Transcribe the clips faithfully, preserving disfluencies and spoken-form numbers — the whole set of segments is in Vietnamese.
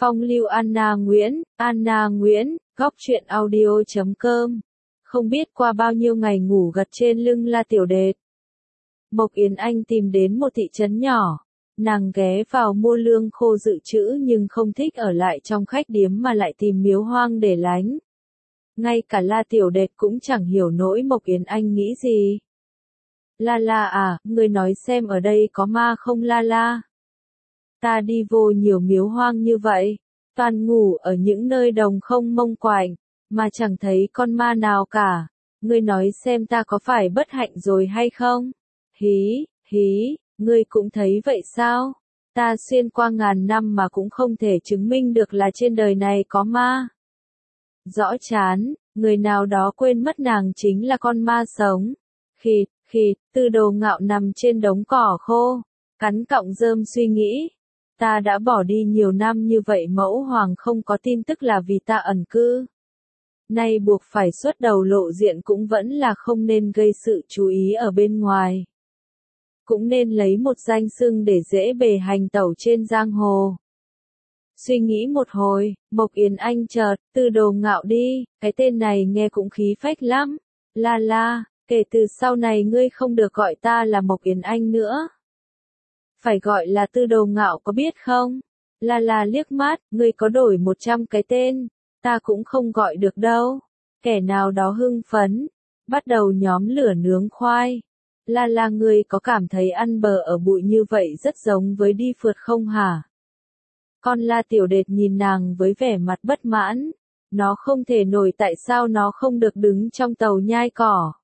Phong lưu Anna Nguyễn, Anna Nguyễn, góc truyện audio chấm com. Không biết qua bao nhiêu ngày ngủ gật trên lưng La Tiểu Đệt, Mộc Yến Anh tìm đến một thị trấn nhỏ. Nàng ghé vào mua lương khô dự trữ nhưng không thích ở lại trong khách điếm mà lại tìm miếu hoang để lánh. Ngay cả La Tiểu Đệt cũng chẳng hiểu nỗi Mộc Yến Anh nghĩ gì. La La à, ngươi nói xem ở đây có ma không La La? Ta đi vô nhiều miếu hoang như vậy, toàn ngủ ở những nơi đồng không mông quạnh, mà chẳng thấy con ma nào cả. Ngươi nói xem ta có phải bất hạnh rồi hay không? Hí, hí, ngươi cũng thấy vậy sao? Ta xuyên qua ngàn năm mà cũng không thể chứng minh được là trên đời này có ma. Rõ chán, người nào đó quên mất nàng chính là con ma sống. Khịt, khịt, Tư Đồ Ngạo nằm trên đống cỏ khô, cắn cọng rơm suy nghĩ. Ta đã bỏ đi nhiều năm như vậy mẫu hoàng không có tin tức là vì ta ẩn cư. Nay buộc phải xuất đầu lộ diện cũng vẫn là không nên gây sự chú ý ở bên ngoài. Cũng nên lấy một danh xưng để dễ bề hành tẩu trên giang hồ. Suy nghĩ một hồi, Mộc Yến Anh chợt, Tư Đồ Ngạo đi, cái tên này nghe cũng khí phách lắm. La La, kể từ sau này ngươi không được gọi ta là Mộc Yến Anh nữa. Phải gọi là Tư Đồ Ngạo có biết không? La La liếc mắt, ngươi có đổi một trăm cái tên, ta cũng không gọi được đâu. Kẻ nào đó hưng phấn, bắt đầu nhóm lửa nướng khoai. La La, ngươi có cảm thấy ăn bờ ở bụi như vậy rất giống với đi phượt không hả? Con La Tiểu Đệt nhìn nàng với vẻ mặt bất mãn. Nó không thể nổi tại sao nó không được đứng trong tàu nhai cỏ.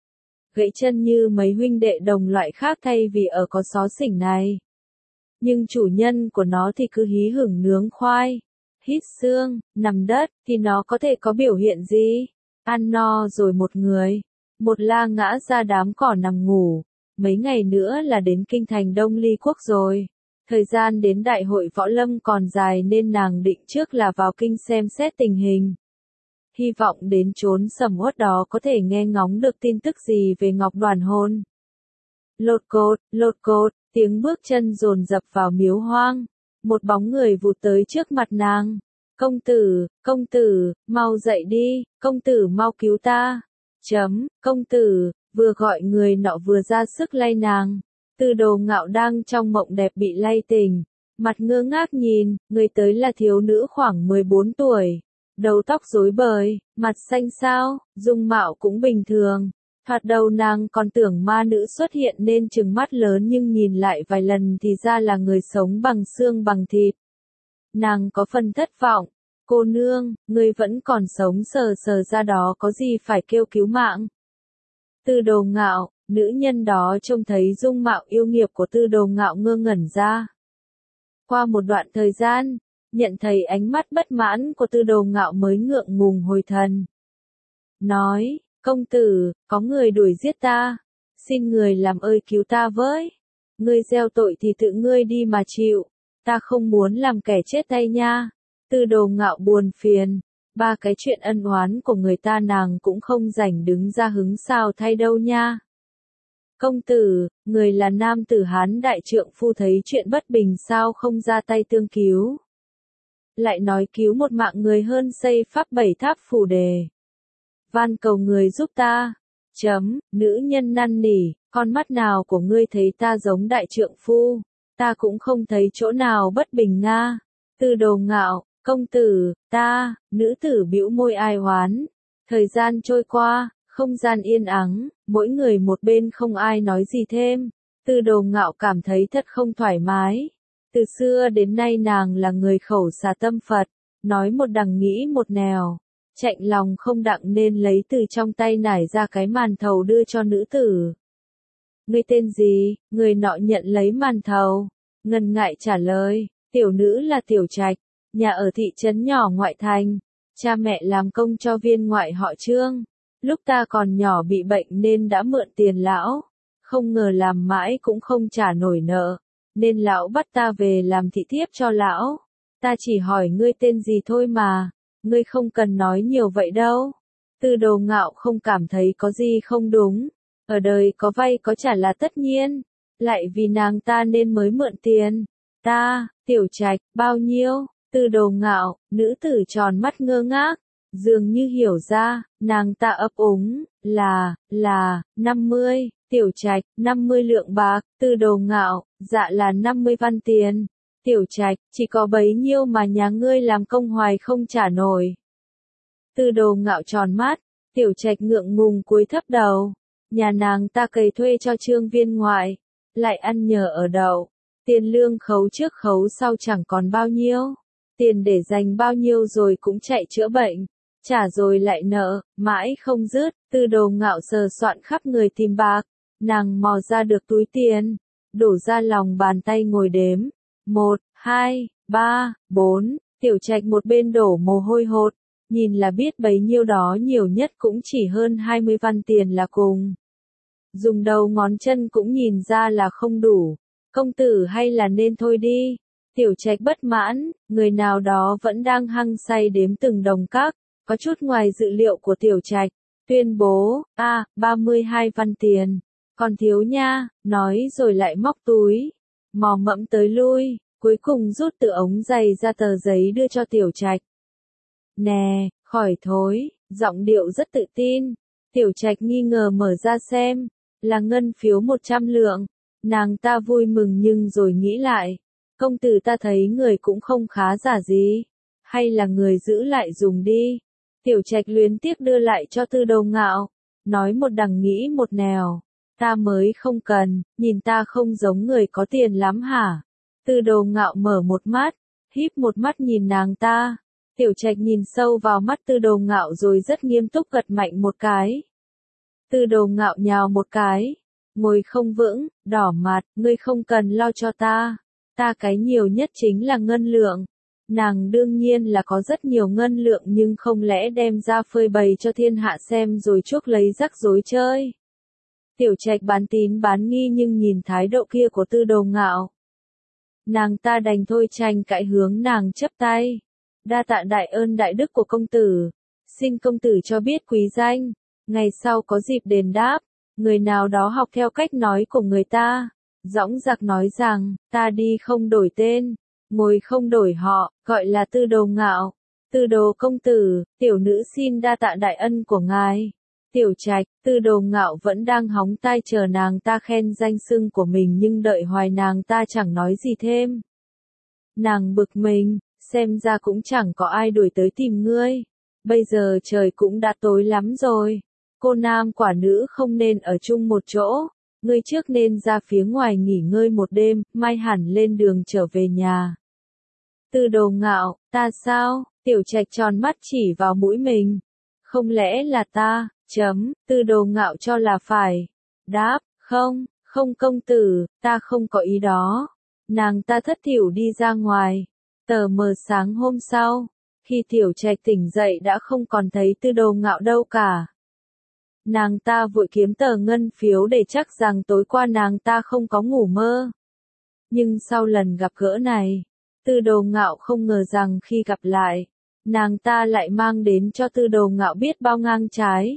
Gãy chân như mấy huynh đệ đồng loại khác thay vì ở có xó xỉnh này. Nhưng chủ nhân của nó thì cứ hí hửng nướng khoai, hít xương, nằm đất, thì nó có thể có biểu hiện gì? Ăn no rồi một người, một la ngã ra đám cỏ nằm ngủ. Mấy ngày nữa là đến kinh thành Đông Ly Quốc rồi. Thời gian đến đại hội võ lâm còn dài nên nàng định trước là vào kinh xem xét tình hình. Hy vọng đến chốn sầm uất đó có thể nghe ngóng được tin tức gì về Ngọc Đoàn Hôn. Lột cột, lột cột, tiếng bước chân dồn dập vào miếu hoang. Một bóng người vụt tới trước mặt nàng. Công tử, công tử, mau dậy đi, công tử mau cứu ta. Chấm, công tử, vừa gọi người nọ vừa ra sức lay nàng. Tư Đồ Ngạo đang trong mộng đẹp bị lay tỉnh. Mặt ngơ ngác nhìn, người tới là thiếu nữ khoảng mười bốn tuổi. Đầu tóc rối bời, mặt xanh xao, dung mạo cũng bình thường. Thoạt đầu nàng còn tưởng ma nữ xuất hiện nên trừng mắt lớn nhưng nhìn lại vài lần thì ra là người sống bằng xương bằng thịt. Nàng có phần thất vọng. Cô nương, ngươi vẫn còn sống sờ sờ ra đó có gì phải kêu cứu mạng. Tư Đồ Ngạo, nữ nhân đó trông thấy dung mạo yêu nghiệt của Tư Đồ Ngạo ngơ ngẩn ra. Qua một đoạn thời gian, nhận thấy ánh mắt bất mãn của Tư Đồ Ngạo mới ngượng ngùng hồi thần. Nói, công tử, có người đuổi giết ta, xin người làm ơn cứu ta với. Ngươi gieo tội thì tự ngươi đi mà chịu, ta không muốn làm kẻ chết tay nha. Tư Đồ Ngạo buồn phiền, ba cái chuyện ân oán của người ta nàng cũng không rảnh đứng ra hứng sao thay đâu nha. Công tử, người là nam tử Hán đại trượng phu thấy chuyện bất bình sao không ra tay tương cứu. Lại nói cứu một mạng người hơn xây pháp bảy tháp phù đề. Van cầu người giúp ta. Chấm, nữ nhân năn nỉ, con mắt nào của ngươi thấy ta giống đại trượng phu, ta cũng không thấy chỗ nào bất bình nga. Tư Đồ Ngạo, công tử, ta, nữ tử bĩu môi ai oán. Thời gian trôi qua, không gian yên ắng, mỗi người một bên không ai nói gì thêm. Tư Đồ Ngạo cảm thấy thật không thoải mái. Từ xưa đến nay nàng là người khẩu xà tâm Phật, nói một đằng nghĩ một nẻo, chạnh lòng không đặng nên lấy từ trong tay nải ra cái màn thầu đưa cho nữ tử. Ngươi tên gì? Người nọ nhận lấy màn thầu, ngần ngại trả lời, tiểu nữ là Tiểu Trạch, nhà ở thị trấn nhỏ ngoại thành, cha mẹ làm công cho viên ngoại họ Trương. Lúc ta còn nhỏ bị bệnh nên đã mượn tiền lão, không ngờ làm mãi cũng không trả nổi nợ. Nên lão bắt ta về làm thị thiếp cho lão. Ta chỉ hỏi ngươi tên gì thôi mà, ngươi không cần nói nhiều vậy đâu. Tư Đồ Ngạo không cảm thấy có gì không đúng. Ở đời có vay có trả là tất nhiên. Lại vì nàng ta nên mới mượn tiền. Ta, Tiểu Trạch, bao nhiêu? Tư Đồ Ngạo, nữ tử tròn mắt ngơ ngác, dường như hiểu ra, nàng ta ấp úng, là, là, năm mươi, Tiểu Trạch, năm mươi lượng bạc, Tư Đồ Ngạo, dạ là năm mươi văn tiền. Tiểu Trạch, chỉ có bấy nhiêu mà nhà ngươi làm công hoài không trả nổi. Tư Đồ Ngạo tròn mắt, Tiểu Trạch ngượng ngùng cúi thấp đầu, nhà nàng ta cày thuê cho Trương Viên ngoại, lại ăn nhờ ở đậu, tiền lương khấu trước khấu sau chẳng còn bao nhiêu, tiền để dành bao nhiêu rồi cũng chạy chữa bệnh, trả rồi lại nợ, mãi không dứt. Tư Đồ Ngạo sờ soạn khắp người tìm bạc, nàng mò ra được túi tiền, đổ ra lòng bàn tay ngồi đếm, một, hai, ba, bốn, Tiểu Trạch một bên đổ mồ hôi hột, nhìn là biết bấy nhiêu đó nhiều nhất cũng chỉ hơn hai mươi văn tiền là cùng. Dùng đầu ngón chân cũng nhìn ra là không đủ, công tử hay là nên thôi đi. Tiểu Trạch bất mãn, người nào đó vẫn đang hăng say đếm từng đồng các, có chút ngoài dự liệu của Tiểu Trạch, tuyên bố, a, à, ba mươi hai văn tiền, còn thiếu nha, nói rồi lại móc túi, mò mẫm tới lui, cuối cùng rút từ ống giày ra tờ giấy đưa cho Tiểu Trạch. Nè, khỏi thối, giọng điệu rất tự tin. Tiểu Trạch nghi ngờ mở ra xem, là ngân phiếu một trăm lượng. Nàng ta vui mừng nhưng rồi nghĩ lại, công tử ta thấy người cũng không khá giả gì, hay là người giữ lại dùng đi. Tiểu Trạch luyến tiếc đưa lại cho Tư Đồ Ngạo, nói một đằng nghĩ một nẻo, ta mới không cần, nhìn ta không giống người có tiền lắm hả? Tư Đồ Ngạo mở một mắt, híp một mắt nhìn nàng ta. Tiểu Trạch nhìn sâu vào mắt Tư Đồ Ngạo rồi rất nghiêm túc gật mạnh một cái. Tư Đồ Ngạo nhào một cái, ngồi không vững, đỏ mặt, ngươi không cần lo cho ta, ta cái nhiều nhất chính là ngân lượng. Nàng đương nhiên là có rất nhiều ngân lượng nhưng không lẽ đem ra phơi bày cho thiên hạ xem rồi chuốc lấy rắc rối chơi. Tiểu Trạch bán tín bán nghi nhưng nhìn thái độ kia của Tư Đồ Ngạo, nàng ta đành thôi tranh cãi hướng nàng chấp tay. Đa tạ đại ơn đại đức của công tử, xin công tử cho biết quý danh, ngày sau có dịp đền đáp. Người nào đó học theo cách nói của người ta, dõng dạc nói rằng, ta đi không đổi tên, ngồi không đổi họ, gọi là Tư Đồ Ngạo. Tư Đồ công tử, tiểu nữ xin đa tạ đại ân của ngài. Tiểu Trạch, Tư Đồ Ngạo vẫn đang hóng tai chờ nàng ta khen danh xưng của mình nhưng đợi hoài nàng ta chẳng nói gì thêm. Nàng bực mình, xem ra cũng chẳng có ai đuổi tới tìm ngươi. Bây giờ trời cũng đã tối lắm rồi. Cô nam quả nữ không nên ở chung một chỗ. Ngươi trước nên ra phía ngoài nghỉ ngơi một đêm, mai hẳn lên đường trở về nhà. Tư Đồ Ngạo, ta sao? Tiểu Trạch tròn mắt chỉ vào mũi mình. Không lẽ là ta? Chấm, Tư Đồ Ngạo cho là phải. Đáp, không, không công tử, ta không có ý đó. Nàng ta thất thểu đi ra ngoài. Tờ mờ sáng hôm sau, khi Tiểu Trạch tỉnh dậy đã không còn thấy Tư Đồ Ngạo đâu cả. Nàng ta vội kiếm tờ ngân phiếu để chắc rằng tối qua nàng ta không có ngủ mơ. Nhưng sau lần gặp gỡ này, Tư Đồ Ngạo không ngờ rằng khi gặp lại, nàng ta lại mang đến cho Tư Đồ Ngạo biết bao ngang trái.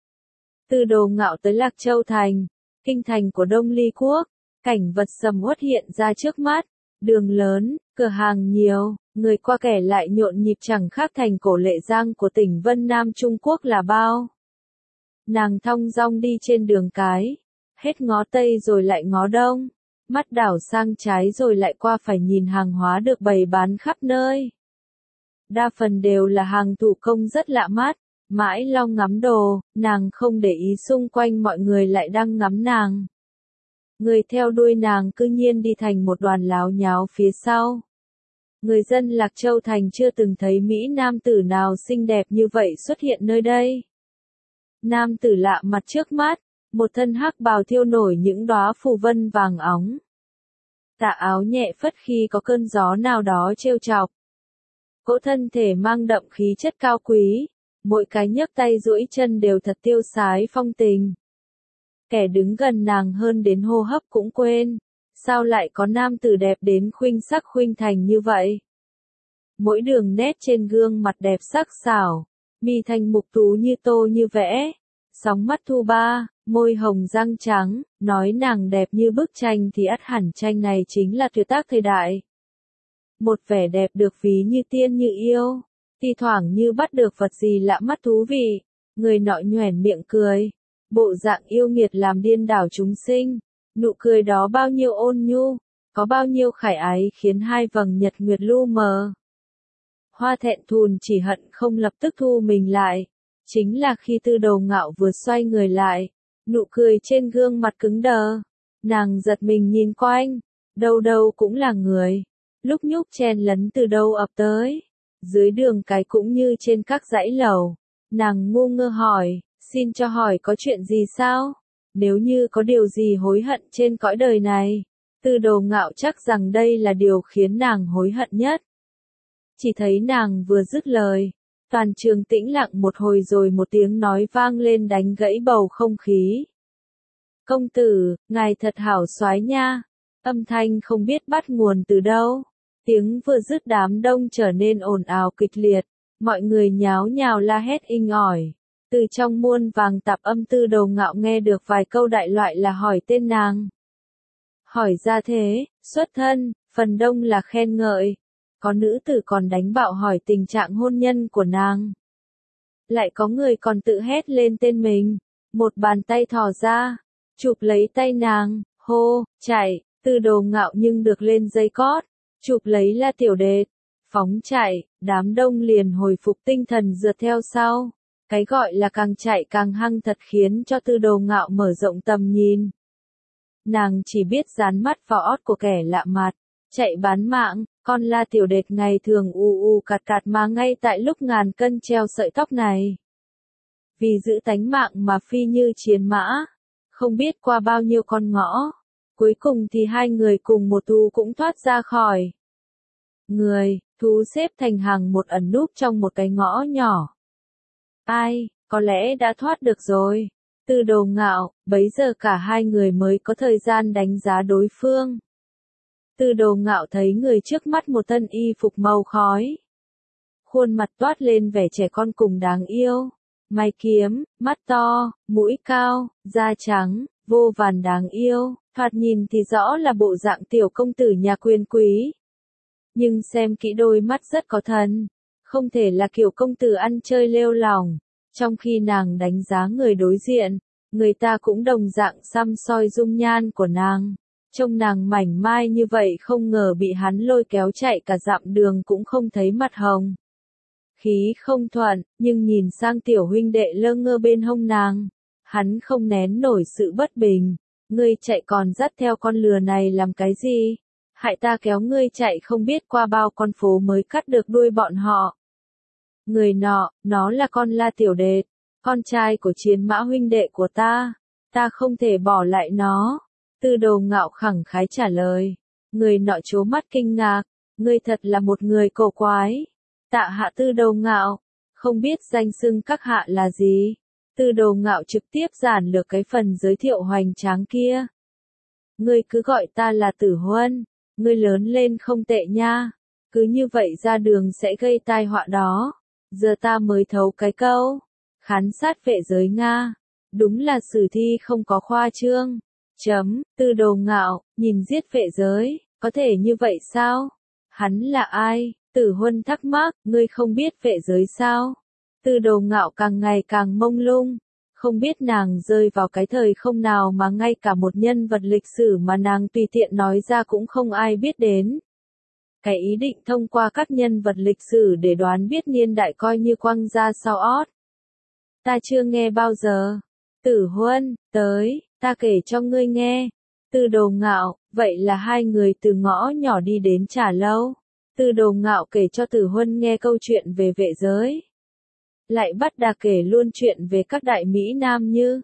Tư Đồ Ngạo tới Lạc Châu Thành, kinh thành của Đông Ly Quốc, cảnh vật sầm uất hiện ra trước mắt, đường lớn, cửa hàng nhiều, người qua kẻ lại nhộn nhịp chẳng khác thành cổ Lệ Giang của tỉnh Vân Nam Trung Quốc là bao. Nàng thong dong đi trên đường cái, hết ngó Tây rồi lại ngó Đông, mắt đảo sang trái rồi lại qua phải nhìn hàng hóa được bày bán khắp nơi. Đa phần đều là hàng thủ công rất lạ mắt, mãi lo ngắm đồ, nàng không để ý xung quanh mọi người lại đang ngắm nàng. Người theo đuôi nàng cư nhiên đi thành một đoàn láo nháo phía sau. Người dân Lạc Châu Thành chưa từng thấy Mỹ nam tử nào xinh đẹp như vậy xuất hiện nơi đây. Nam tử lạ mặt trước mắt, một thân hắc bào thiêu nổi những đóa phù vân vàng óng. Tà áo nhẹ phất khi có cơn gió nào đó trêu chọc. Cỗ thân thể mang đậm khí chất cao quý, mỗi cái nhấc tay duỗi chân đều thật tiêu sái phong tình. Kẻ đứng gần nàng hơn đến hô hấp cũng quên, sao lại có nam tử đẹp đến khuynh sắc khuynh thành như vậy? Mỗi đường nét trên gương mặt đẹp sắc sảo, mi thanh mục tú như tô như vẽ, sóng mắt thu ba, môi hồng răng trắng, nói nàng đẹp như bức tranh thì ắt hẳn tranh này chính là tuyệt tác thời đại. một vẻ đẹp được ví như tiên như yêu, thi thoảng như bắt được vật gì lạ mắt thú vị, người nọ nhoẻn miệng cười, bộ dạng yêu nghiệt làm điên đảo chúng sinh, nụ cười đó bao nhiêu ôn nhu, có bao nhiêu khải ái khiến hai vầng nhật nguyệt lu mờ. Hoa thẹn thùn chỉ hận không lập tức thu mình lại, chính là khi Tư Đầu Ngạo vừa xoay người lại, nụ cười trên gương mặt cứng đờ, nàng giật mình nhìn quanh, đâu đâu cũng là người, lúc nhúc chen lấn từ đâu ập tới, dưới đường cái cũng như trên các dãy lầu, nàng ngu ngơ hỏi, xin cho hỏi có chuyện gì sao? Nếu như có điều gì hối hận trên cõi đời này, Tư Đầu Ngạo chắc rằng đây là điều khiến nàng hối hận nhất. Chỉ thấy nàng vừa dứt lời, toàn trường tĩnh lặng một hồi rồi một tiếng nói vang lên đánh gãy bầu không khí. Công tử, ngài thật hảo soái nha. Âm thanh không biết bắt nguồn từ đâu. Tiếng vừa dứt đám đông trở nên ồn ào kịch liệt, mọi người nháo nhào la hét inh ỏi. Từ trong muôn vàng tạp âm Tư Đầu Ngạo nghe được vài câu đại loại là hỏi tên nàng. Hỏi ra thế, xuất thân, phần đông là khen ngợi. Có nữ tử còn đánh bạo hỏi tình trạng hôn nhân của nàng. Lại có người còn tự hét lên tên mình, một bàn tay thò ra, chụp lấy tay nàng, hô, chạy, Tư Đầu Ngạo nhưng được lên dây cót, chụp lấy La Tiểu Đệt, phóng chạy, đám đông liền hồi phục tinh thần rượt theo sau. Cái gọi là càng chạy càng hăng thật khiến cho Tư Đầu Ngạo mở rộng tầm nhìn. Nàng chỉ biết dán mắt vào ót của kẻ lạ mặt, chạy bán mạng, con La Tiểu Đệt ngày thường u u cạt cạt mà ngay tại lúc ngàn cân treo sợi tóc này. Vì giữ tánh mạng mà phi như chiến mã, không biết qua bao nhiêu con ngõ, cuối cùng thì hai người cùng một thú cũng thoát ra khỏi. Người, thú xếp thành hàng một ẩn núp trong một cái ngõ nhỏ. Ai, có lẽ đã thoát được rồi. Tư Đầu Ngạo, bấy giờ cả hai người mới có thời gian đánh giá đối phương. Tư Đầu Ngạo thấy người trước mắt một thân y phục màu khói. Khuôn mặt toát lên vẻ trẻ con cùng đáng yêu. Mày kiếm, mắt to, mũi cao, da trắng, vô vàn đáng yêu, thoạt nhìn thì rõ là bộ dạng tiểu công tử nhà quyền quý. Nhưng xem kỹ đôi mắt rất có thần, không thể là kiểu công tử ăn chơi lêu lỏng. Trong khi nàng đánh giá người đối diện, người ta cũng đồng dạng xăm soi dung nhan của nàng. Trông nàng mảnh mai như vậy không ngờ bị hắn lôi kéo chạy cả dặm đường cũng không thấy mặt hồng. Khí không thuận, nhưng nhìn sang tiểu huynh đệ lơ ngơ bên hông nàng, hắn không nén nổi sự bất bình. Ngươi chạy còn dắt theo con lừa này làm cái gì? Hại ta kéo ngươi chạy không biết qua bao con phố mới cắt được đuôi bọn họ. Người nọ, nó là con La Tiểu Đệt, con trai của Chiến Mã huynh đệ của ta, ta không thể bỏ lại nó. Tư Đầu Ngạo khẳng khái trả lời. Người nọ trố mắt kinh ngạc, ngươi thật là một người cổ quái. Tạ hạ Tư Đầu Ngạo, không biết danh xưng các hạ là gì. Tư Đầu Ngạo trực tiếp giản lược cái phần giới thiệu hoành tráng kia. Ngươi cứ gọi ta là Tử Huân, ngươi lớn lên không tệ nha, cứ như vậy ra đường sẽ gây tai họa đó. Giờ ta mới thấu cái câu, khán sát vệ giới Nga, đúng là sử thi không có khoa trương. Chấm, Tư Đầu Ngạo, nhìn giết vệ giới, có thể như vậy sao? Hắn là ai? Tử Huân thắc mắc, ngươi không biết vệ giới sao? Tư Đầu Ngạo càng ngày càng mông lung, không biết nàng rơi vào cái thời không nào mà ngay cả một nhân vật lịch sử mà nàng tùy tiện nói ra cũng không ai biết đến. Cái ý định thông qua các nhân vật lịch sử để đoán biết niên đại coi như quăng ra sau ót. Ta chưa nghe bao giờ. Tử Huân, tới, ta kể cho ngươi nghe. Tư Đầu Ngạo, vậy là hai người từ ngõ nhỏ đi đến Trà Lâu. Tư Đầu Ngạo kể cho Tử Huân nghe câu chuyện về vệ giới. Lại bắt đà kể luôn chuyện về các đại Mỹ Nam như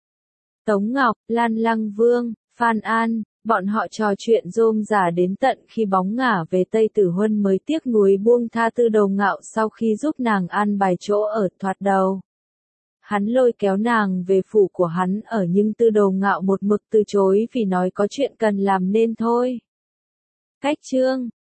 Tống Ngọc, Lan Lăng Vương, Phan An. Bọn họ trò chuyện rôm rả đến tận khi bóng ngả về Tây. Tử Huân mới tiếc nuối buông tha Tư Đầu Ngạo sau khi giúp nàng an bài chỗ ở thoạt đầu. Hắn lôi kéo nàng về phủ của hắn ở nhưng Tư Đầu Ngạo một mực từ chối vì nói có chuyện cần làm nên thôi. Cách chương